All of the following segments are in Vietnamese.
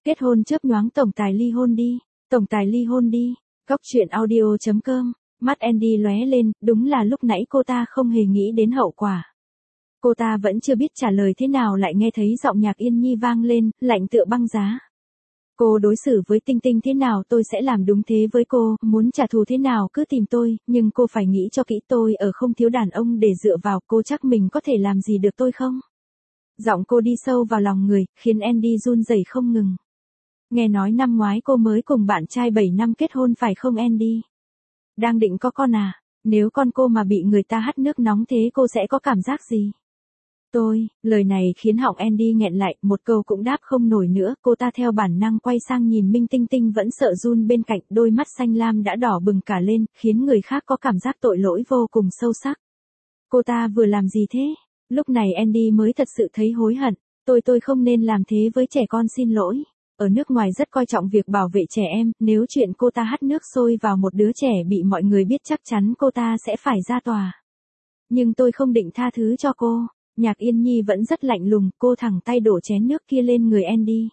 Kết hôn chớp nhoáng tổng tài ly hôn đi. Tổng tài ly hôn đi. Góc truyện audio.com. Mắt Andy lóe lên, đúng là lúc nãy cô ta không hề nghĩ đến hậu quả. Cô ta vẫn chưa biết trả lời thế nào lại nghe thấy giọng Nhạc Yên Nhi vang lên, lạnh tựa băng giá. Cô đối xử với Tinh Tinh thế nào tôi sẽ làm đúng thế với cô, muốn trả thù thế nào cứ tìm tôi, nhưng cô phải nghĩ cho kỹ, tôi ở không thiếu đàn ông để dựa vào, cô chắc mình có thể làm gì được tôi không? Giọng cô đi sâu vào lòng người, khiến Andy run rẩy không ngừng. Nghe nói năm ngoái cô mới cùng bạn trai 7 năm kết hôn phải không Andy? Đang định có con à? Nếu con cô mà bị người ta hắt nước nóng thế cô sẽ có cảm giác gì? Lời này khiến họng Andy nghẹn lại, một câu cũng đáp không nổi nữa, cô ta theo bản năng quay sang nhìn Minh Tinh Tinh vẫn sợ run bên cạnh, đôi mắt xanh lam đã đỏ bừng cả lên, khiến người khác có cảm giác tội lỗi vô cùng sâu sắc. Cô ta vừa làm gì thế? Lúc này Andy mới thật sự thấy hối hận, tôi không nên làm thế với trẻ con, xin lỗi. Ở nước ngoài rất coi trọng việc bảo vệ trẻ em, nếu chuyện cô ta hắt nước sôi vào một đứa trẻ bị mọi người biết chắc chắn cô ta sẽ phải ra tòa. Nhưng tôi không định tha thứ cho cô. Nhạc Yên Nhi vẫn rất lạnh lùng, cô thẳng tay đổ chén nước kia lên người Andy.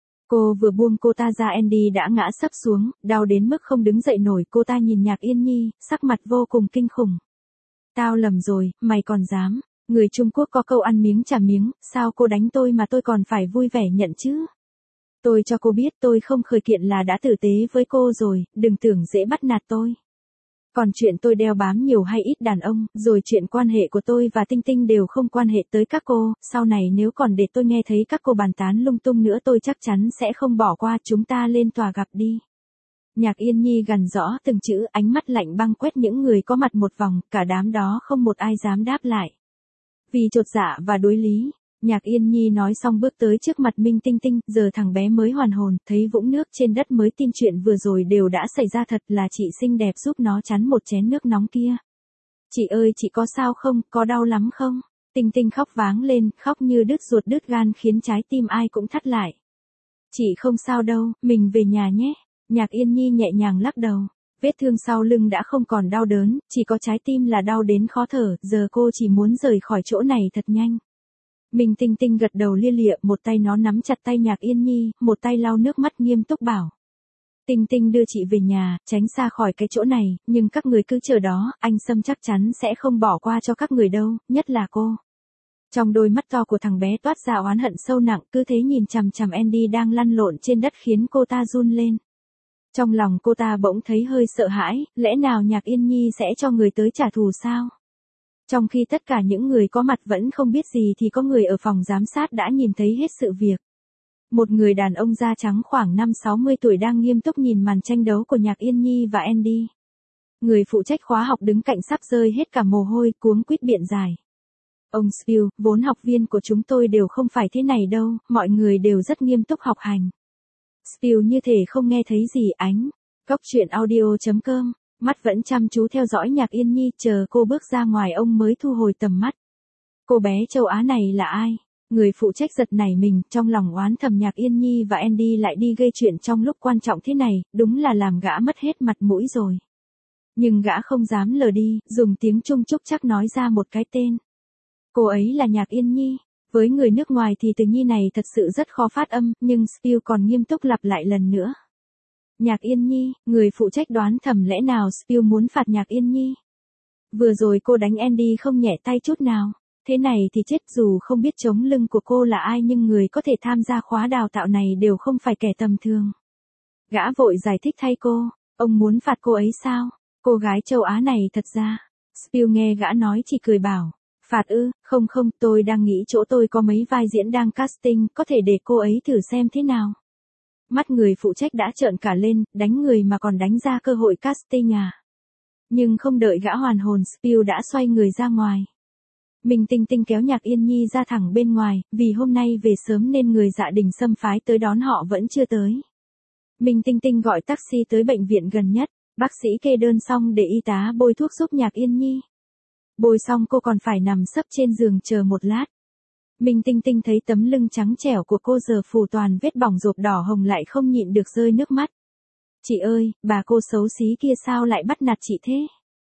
Cô vừa buông cô ta ra Andy đã ngã sấp xuống, đau đến mức không đứng dậy nổi, cô ta nhìn Nhạc Yên Nhi, sắc mặt vô cùng kinh khủng. Tao lầm rồi, mày còn dám. Người Trung Quốc có câu ăn miếng trả miếng, sao cô đánh tôi mà tôi còn phải vui vẻ nhận chứ? Tôi cho cô biết tôi không khởi kiện là đã tử tế với cô rồi, đừng tưởng dễ bắt nạt tôi. Còn chuyện tôi đeo bám nhiều hay ít đàn ông, rồi chuyện quan hệ của tôi và Tinh Tinh đều không quan hệ tới các cô, sau này nếu còn để tôi nghe thấy các cô bàn tán lung tung nữa tôi chắc chắn sẽ không bỏ qua, chúng ta lên tòa gặp đi. Nhạc Yên Nhi gằn rõ từng chữ, ánh mắt lạnh băng quét những người có mặt một vòng, cả đám đó không một ai dám đáp lại. Vì chột dạ và đối lý, Nhạc Yên Nhi nói xong bước tới trước mặt Minh Tinh Tinh, giờ thằng bé mới hoàn hồn, thấy vũng nước trên đất mới tin chuyện vừa rồi đều đã xảy ra thật, là chị xinh đẹp giúp nó chắn một chén nước nóng kia. Chị ơi chị có sao không, có đau lắm không? Tinh Tinh khóc váng lên, khóc như đứt ruột đứt gan khiến trái tim ai cũng thắt lại. Chị không sao đâu, mình về nhà nhé. Nhạc Yên Nhi nhẹ nhàng lắc đầu. Vết thương sau lưng đã không còn đau đớn, chỉ có trái tim là đau đến khó thở, giờ cô chỉ muốn rời khỏi chỗ này thật nhanh. Minh Tinh Tinh gật đầu lia lịa, một tay nó nắm chặt tay Nhạc Yên Nhi, một tay lau nước mắt nghiêm túc bảo. Tinh Tinh đưa chị về nhà, tránh xa khỏi cái chỗ này, nhưng các người cứ chờ đó, anh Sâm chắc chắn sẽ không bỏ qua cho các người đâu, nhất là cô. Trong đôi mắt to của thằng bé toát ra oán hận sâu nặng, cứ thế nhìn chằm chằm Andy đang lăn lộn trên đất khiến cô ta run lên. Trong lòng cô ta bỗng thấy hơi sợ hãi, lẽ nào Nhạc Yên Nhi sẽ cho người tới trả thù sao? Trong khi tất cả những người có mặt vẫn không biết gì thì có người ở phòng giám sát đã nhìn thấy hết sự việc. Một người đàn ông da trắng khoảng 5-60 tuổi đang nghiêm túc nhìn màn tranh đấu của Nhạc Yên Nhi và Andy. Người phụ trách khóa học đứng cạnh sắp rơi hết cả mồ hôi, cuống quýt biện giải. Ông Spill, vốn học viên của chúng tôi đều không phải thế này đâu, mọi người đều rất nghiêm túc học hành. Spill như thể không nghe thấy gì. Ánh. Góc truyện audio.com. Mắt vẫn chăm chú theo dõi Nhạc Yên Nhi, chờ cô bước ra ngoài ông mới thu hồi tầm mắt. Cô bé châu Á này là ai? Người phụ trách giật nảy mình, trong lòng oán thầm Nhạc Yên Nhi và Andy lại đi gây chuyện trong lúc quan trọng thế này, đúng là làm gã mất hết mặt mũi rồi. Nhưng gã không dám lờ đi, dùng tiếng Trung Trúc chắc nói ra một cái tên. Cô ấy là Nhạc Yên Nhi. Với người nước ngoài thì từ Nhi này thật sự rất khó phát âm, nhưng Spill còn nghiêm túc lặp lại lần nữa. Nhạc Yên Nhi, người phụ trách đoán thầm lẽ nào Spill muốn phạt Nhạc Yên Nhi. Vừa rồi cô đánh Andy không nhẹ tay chút nào, thế này thì chết, dù không biết chống lưng của cô là ai nhưng người có thể tham gia khóa đào tạo này đều không phải kẻ tầm thường. Gã vội giải thích thay cô, ông muốn phạt cô ấy sao? Cô gái châu Á này thật ra. Spill nghe gã nói chỉ cười bảo, phạt ư, không, tôi đang nghĩ chỗ tôi có mấy vai diễn đang casting, có thể để cô ấy thử xem thế nào. Mắt người phụ trách đã trợn cả lên, đánh người mà còn đánh ra cơ hội casting à? Nhưng không đợi gã hoàn hồn, Spill đã xoay người ra ngoài. Minh Tinh Tinh kéo Nhạc Yên Nhi ra thẳng bên ngoài, vì hôm nay về sớm nên người Dạ Đình Sâm phái tới đón họ vẫn chưa tới. Minh Tinh Tinh gọi taxi tới bệnh viện gần nhất, bác sĩ kê đơn xong để y tá bôi thuốc giúp Nhạc Yên Nhi. Bôi xong cô còn phải nằm sấp trên giường chờ một lát. Minh Tinh Tinh thấy tấm lưng trắng trẻo của cô giờ phủ toàn vết bỏng rộp đỏ hồng lại không nhịn được rơi nước mắt. Chị ơi, bà cô xấu xí kia sao lại bắt nạt chị thế?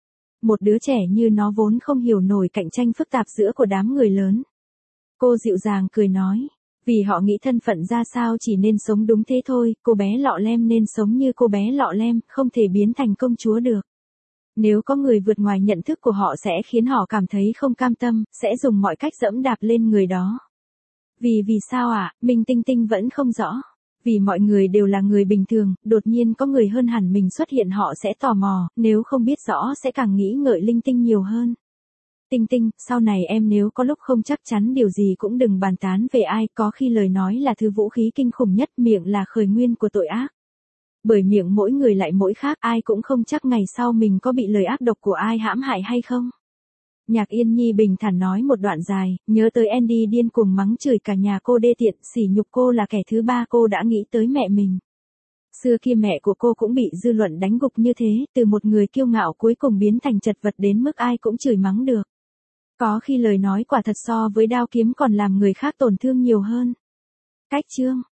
Một đứa trẻ như nó vốn không hiểu nổi cạnh tranh phức tạp giữa của đám người lớn. Cô dịu dàng cười nói, Vì họ nghĩ thân phận ra sao chỉ nên sống đúng thế thôi, cô bé lọ lem nên sống như cô bé lọ lem, không thể biến thành công chúa được. Nếu có người vượt ngoài nhận thức của họ sẽ khiến họ cảm thấy không cam tâm, sẽ dùng mọi cách giẫm đạp lên người đó. Vì sao ạ, Minh Tinh Tinh vẫn không rõ. Vì mọi người đều là người bình thường, đột nhiên có người hơn hẳn mình xuất hiện họ sẽ tò mò, nếu không biết rõ sẽ càng nghĩ ngợi linh tinh nhiều hơn. Tinh Tinh, sau này em nếu có lúc không chắc chắn điều gì cũng đừng bàn tán về ai, có khi lời nói là thứ vũ khí kinh khủng nhất, miệng là khởi nguyên của tội ác. Bởi miệng mỗi người lại mỗi khác, ai cũng không chắc ngày sau mình có bị lời ác độc của ai hãm hại hay không. Nhạc Yên Nhi bình thản nói một đoạn dài, nhớ tới Andy điên cuồng mắng chửi cả nhà cô đê tiện, sỉ nhục cô là kẻ thứ ba, cô đã nghĩ tới mẹ mình. Xưa kia mẹ của cô cũng bị dư luận đánh gục như thế, từ một người kiêu ngạo cuối cùng biến thành chật vật đến mức ai cũng chửi mắng được. Có khi lời nói quả thật so với đao kiếm còn làm người khác tổn thương nhiều hơn. Cách chương